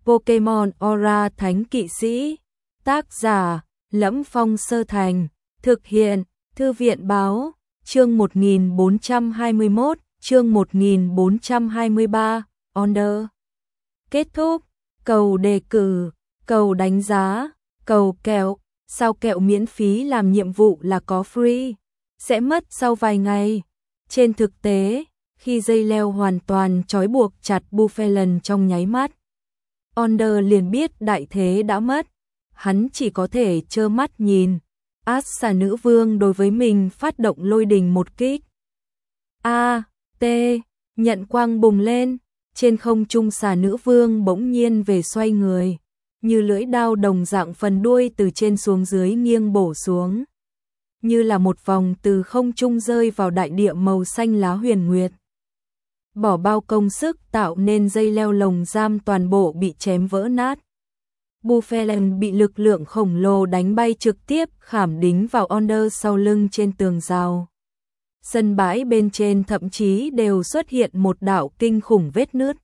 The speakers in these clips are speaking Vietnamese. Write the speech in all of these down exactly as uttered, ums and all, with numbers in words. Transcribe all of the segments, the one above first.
Pokemon Aura Thánh Kỵ Sĩ. Tác giả: Lẫm Phong Sơ Thành. Thực hiện: Thư viện báo. Chương một nghìn bốn trăm hai mươi mốt, chương một nghìn bốn trăm hai mươi ba, Order. Kết thúc. Cầu đề cử, cầu đánh giá, cầu kẹo. Sao kẹo miễn phí làm nhiệm vụ là có free, sẽ mất sau vài ngày. Trên thực tế, khi dây leo hoàn toàn trói buộc chặt Buffelen trong nháy mắt, Onder liền biết đại thế đã mất. Hắn chỉ có thể trơ mắt nhìn Ác Xà Nữ Vương đối với mình phát động lôi đình một kích. A, T, nhận quang bùng lên, trên không trung Xà Nữ Vương bỗng nhiên về xoay người, như lưỡi đao đồng dạng phần đuôi từ trên xuống dưới nghiêng bổ xuống, như là một vòng từ không trung rơi vào đại địa màu xanh lá huyền nguyệt. Bỏ bao công sức tạo nên dây leo lồng giam toàn bộ bị chém vỡ nát. Buffelen bị lực lượng khổng lồ đánh bay trực tiếp khảm đính vào Onder sau lưng trên tường rào. Sân bãi bên trên thậm chí đều xuất hiện một đạo kinh khủng vết nứt.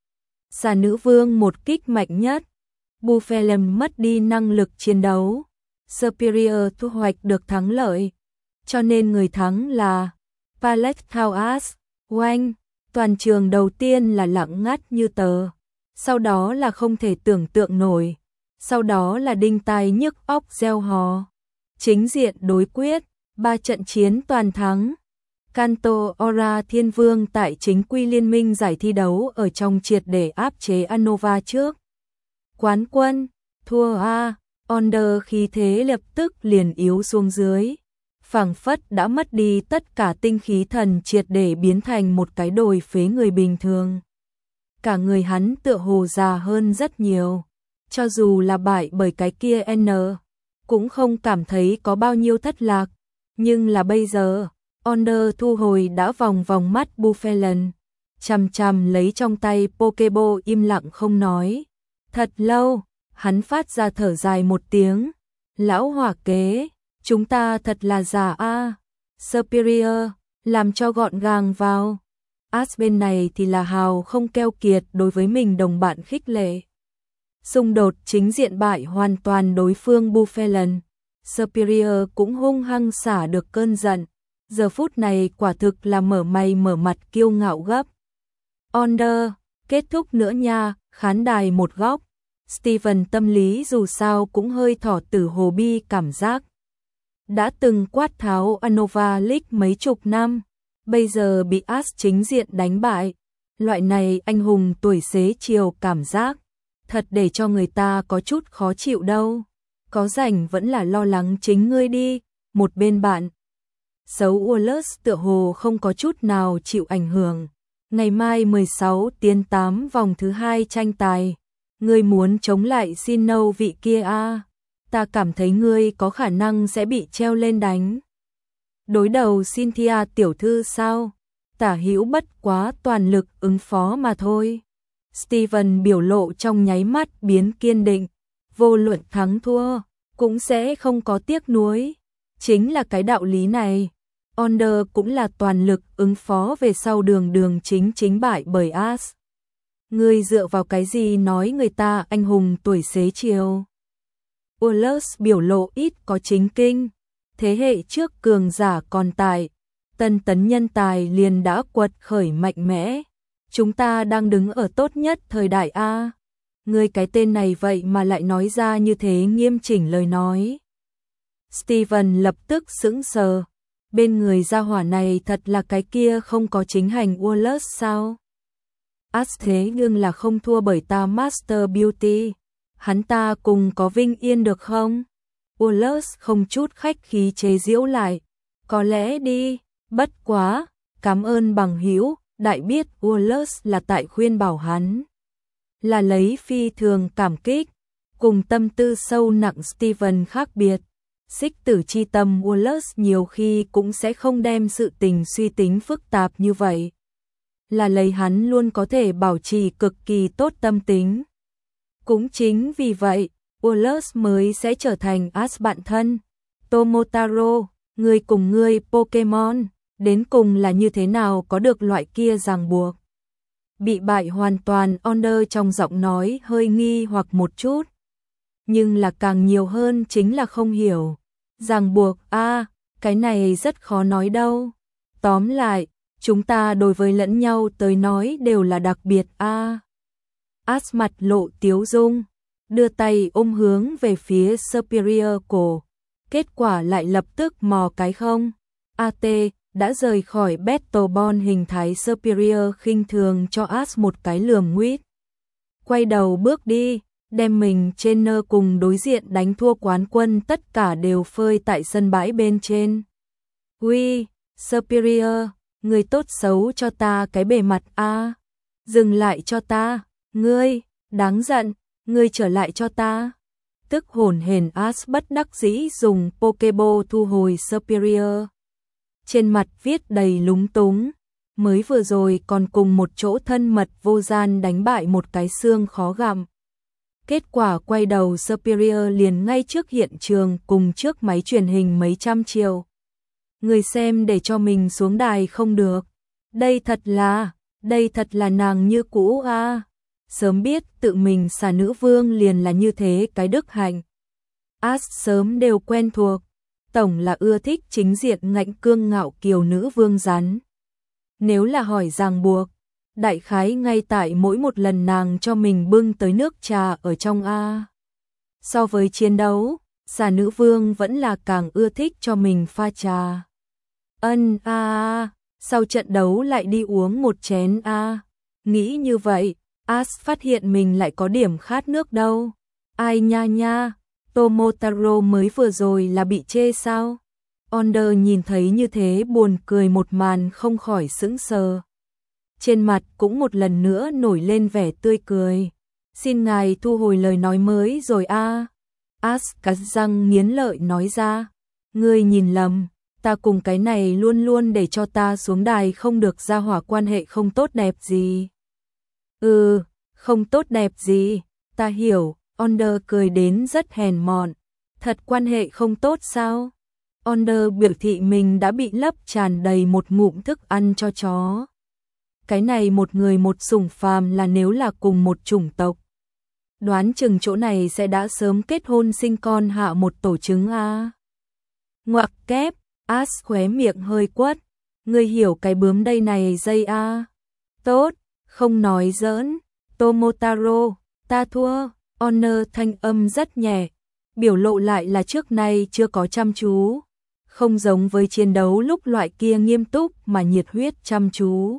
Xà Nữ Vương một kích mạnh nhất, Buffelen mất đi năng lực chiến đấu. Superior thu hoạch được thắng lợi, cho nên người thắng là Palecthaus. Oanh, toàn trường đầu tiên là lặng ngắt như tờ, sau đó là không thể tưởng tượng nổi, sau đó là đinh tai nhức óc reo hò. Chính diện đối quyết, ba trận chiến toàn thắng. Kanto Ora Thiên Vương tại chính quy liên minh giải thi đấu ở trong triệt để áp chế Unova trước. Quán quân, thua a, Onder khí thế lập tức liền yếu xuống dưới, phảng phất đã mất đi tất cả tinh khí thần, triệt để biến thành một cái đồi phế người bình thường. Cả người hắn tựa hồ già hơn rất nhiều, cho dù là bại bởi cái kia N, cũng không cảm thấy có bao nhiêu thất lạc, nhưng là bây giờ, Onder thu hồi đã vòng vòng mắt Buffelen, chằm chằm lấy trong tay Pokeball im lặng không nói. Thật lâu, hắn phát ra thở dài một tiếng. Lão hỏa kế, chúng ta thật là già a. Superior, làm cho gọn gàng vào. As bên này thì là hào không keo kiệt đối với mình đồng bạn khích lệ. Xung đột chính diện bại hoàn toàn đối phương Buffelen. Superior cũng hung hăng xả được cơn giận. Giờ phút này quả thực là mở mày mở mặt kiêu ngạo gấp. Onder, kết thúc nữa nha, khán đài một góc. Steven tâm lý dù sao cũng hơi thỏ tử hồ bi cảm giác. Đã từng quát tháo Unova League mấy chục năm, bây giờ bị As chính diện đánh bại. Loại này anh hùng tuổi xế chiều cảm giác, thật để cho người ta có chút khó chịu đâu. Có rảnh vẫn là lo lắng chính ngươi đi. Một bên bạn xấu Wallace tựa hồ không có chút nào chịu ảnh hưởng. Ngày mai mười sáu tiến tám vòng thứ hai tranh tài. Ngươi muốn chống lại Sinnoh vị kia a? À? Ta cảm thấy ngươi có khả năng sẽ bị treo lên đánh. Đối đầu Cynthia tiểu thư sao? Tả hữu bất quá toàn lực ứng phó mà thôi. Steven biểu lộ trong nháy mắt biến kiên định. Vô luận thắng thua, cũng sẽ không có tiếc nuối. Chính là cái đạo lý này. Onder cũng là toàn lực ứng phó về sau đường đường chính chính bại bởi As. Ngươi dựa vào cái gì nói người ta anh hùng tuổi xế chiều? Wallace biểu lộ ít có chính kinh. Thế hệ trước cường giả còn tại, tân tấn nhân tài liền đã quật khởi mạnh mẽ. Chúng ta đang đứng ở tốt nhất thời đại A. Ngươi cái tên này vậy mà lại nói ra như thế nghiêm chỉnh lời nói. Steven lập tức sững sờ. Bên người gia hỏa này thật là cái kia không có chính hành Wallace sao? As thế nhưng là không thua bởi ta Master Beauty. Hắn ta cùng có vinh yên được không? Wallace không chút khách khí chế giễu lại. Có lẽ đi, bất quá, cảm ơn bằng hữu. Đại biết Wallace là tại khuyên bảo hắn, là lấy phi thường cảm kích. Cùng tâm tư sâu nặng Steven khác biệt, xích tử chi tâm Wallace nhiều khi cũng sẽ không đem sự tình suy tính phức tạp như vậy. Là lấy hắn luôn có thể bảo trì cực kỳ tốt tâm tính. Cũng chính vì vậy, Wallace mới sẽ trở thành As bạn thân. Tomotaro, người cùng người Pokemon, đến cùng là như thế nào có được loại kia ràng buộc? Bị bại hoàn toàn, Onder trong giọng nói hơi nghi hoặc một chút. Nhưng là càng nhiều hơn chính là không hiểu. Ràng buộc, a à, cái này rất khó nói đâu. Tóm lại, chúng ta đối với lẫn nhau tới nói đều là đặc biệt a. À. As mặt lộ tiếu dung, đưa tay ôm hướng về phía Superior cổ. Kết quả lại lập tức mò cái không. a tê đã rời khỏi Battlebond, hình thái Superior khinh thường cho As một cái lườm nguýt. Quay đầu bước đi, đem mình trên nơ cùng đối diện đánh thua quán quân tất cả đều phơi tại sân bãi bên trên. Uy, Superior, người tốt xấu cho ta cái bề mặt a. À. Dừng lại cho ta, ngươi, đáng giận, ngươi trở lại cho ta. Tức hồn hển As bất đắc dĩ dùng Pokeball thu hồi Superior. Trên mặt viết đầy lúng túng, mới vừa rồi còn cùng một chỗ thân mật vô gian đánh bại một cái xương khó gặm. Kết quả quay đầu Superior liền ngay trước hiện trường cùng trước máy truyền hình mấy trăm triệu. Người xem để cho mình xuống đài không được. Đây thật là, đây thật là nàng như cũ a. À. Sớm biết tự mình xả nữ vương liền là như thế cái đức hạnh. As sớm đều quen thuộc. Tổng là ưa thích chính diện ngạnh cương ngạo kiều nữ vương rắn. Nếu là hỏi ràng buộc, đại khái ngay tại mỗi một lần nàng cho mình bưng tới nước trà ở trong A. So với chiến đấu, xà nữ vương vẫn là càng ưa thích cho mình pha trà. Ân a à, sau trận đấu lại đi uống một chén a. À. Nghĩ như vậy, As phát hiện mình lại có điểm khát nước đâu. Ai nha nha, Tomotaro mới vừa rồi là bị chê sao? Onder nhìn thấy như thế buồn cười một màn không khỏi sững sờ. Trên mặt cũng một lần nữa nổi lên vẻ tươi cười. Xin ngài thu hồi lời nói mới rồi a. À. As cắn răng nghiến lợi nói ra. Ngươi nhìn lầm, ta cùng cái này luôn luôn để cho ta xuống đài không được ra hỏa quan hệ không tốt đẹp gì. Ừ, không tốt đẹp gì, ta hiểu. Onder cười đến rất hèn mọn. Thật quan hệ không tốt sao? Onder biểu thị mình đã bị lấp tràn đầy một ngụm thức ăn cho chó. Cái này một người một sủng phàm là nếu là cùng một chủng tộc. Đoán chừng chỗ này sẽ đã sớm kết hôn sinh con hạ một tổ trứng a. Ngoặc kép, As khóe miệng hơi quất. Ngươi hiểu cái bướm đây này dây a. Tốt, không nói giỡn. Tomotaro, ta thua. Honor thanh âm rất nhẹ, biểu lộ lại là trước nay chưa có chăm chú, không giống với chiến đấu lúc loại kia nghiêm túc mà nhiệt huyết chăm chú,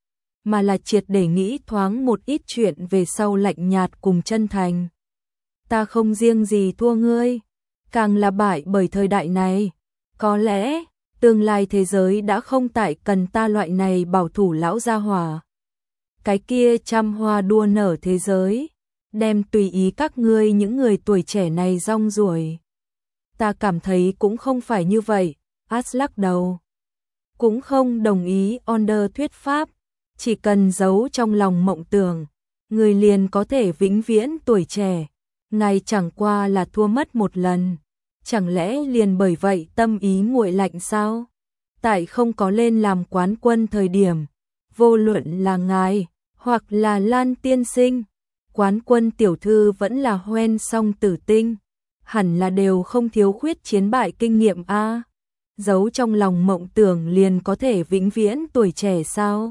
mà là triệt để nghĩ thoáng một ít chuyện về sau lạnh nhạt cùng chân thành. Ta không riêng gì thua ngươi, càng là bại bởi thời đại này, có lẽ tương lai thế giới đã không tại cần ta loại này bảo thủ lão gia hỏa. Cái kia trăm hoa đua nở thế giới đem tùy ý các ngươi những người tuổi trẻ này rong ruổi. Ta cảm thấy cũng không phải như vậy, As lắc đầu. Cũng không đồng ý Onder thuyết pháp, chỉ cần giấu trong lòng mộng tưởng, người liền có thể vĩnh viễn tuổi trẻ. Ngài chẳng qua là thua mất một lần, chẳng lẽ liền bởi vậy tâm ý nguội lạnh sao? Tại không có lên làm quán quân thời điểm, vô luận là ngài, hoặc là Lan tiên sinh, quán quân tiểu thư vẫn là hoen song tử tinh, hẳn là đều không thiếu khuyết chiến bại kinh nghiệm a. Giấu trong lòng mộng tưởng liền có thể vĩnh viễn tuổi trẻ sao?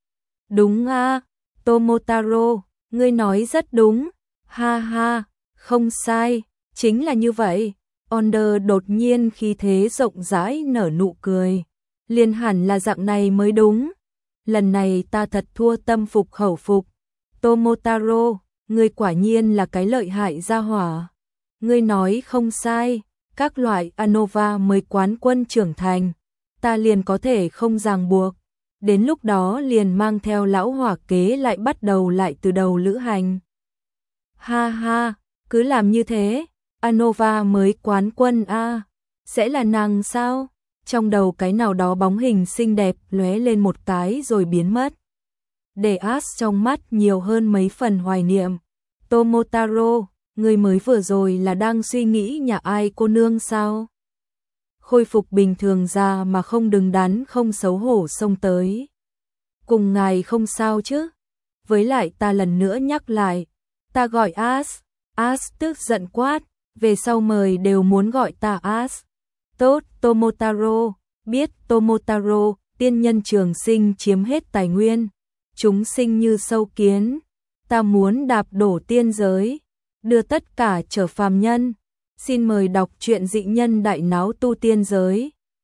Đúng a, Tomotaro, ngươi nói rất đúng. Ha ha, không sai, chính là như vậy. Onder đột nhiên khí thế rộng rãi nở nụ cười. Liền hẳn là dạng này mới đúng. Lần này ta thật thua tâm phục khẩu phục. Tomotaro, ngươi quả nhiên là cái lợi hại gia hỏa. Ngươi nói không sai, các loại Anova mới quán quân trưởng thành, ta liền có thể không ràng buộc. Đến lúc đó liền mang theo lão hỏa kế lại bắt đầu lại từ đầu lữ hành. Ha ha, cứ làm như thế, Anova mới quán quân a, sẽ là nàng sao? Trong đầu cái nào đó bóng hình xinh đẹp lóe lên một cái rồi biến mất. Để As trong mắt nhiều hơn mấy phần hoài niệm. Tomotaro, người mới vừa rồi là đang suy nghĩ nhà ai cô nương sao? Khôi phục bình thường ra mà không đứng đắn không xấu hổ xông tới. Cùng ngài không sao chứ? với lại ta lần nữa nhắc lại, ta gọi As, As tức giận quát, về sau mời đều muốn gọi ta As. Tốt, Tomotaro, biết Tomotaro, tiên nhân trường sinh chiếm hết tài nguyên, chúng sinh như sâu kiến, ta muốn đạp đổ tiên giới, đưa tất cả trở phàm nhân. Xin mời đọc truyện Dị Nhân Đại Náo Tu Tiên Giới.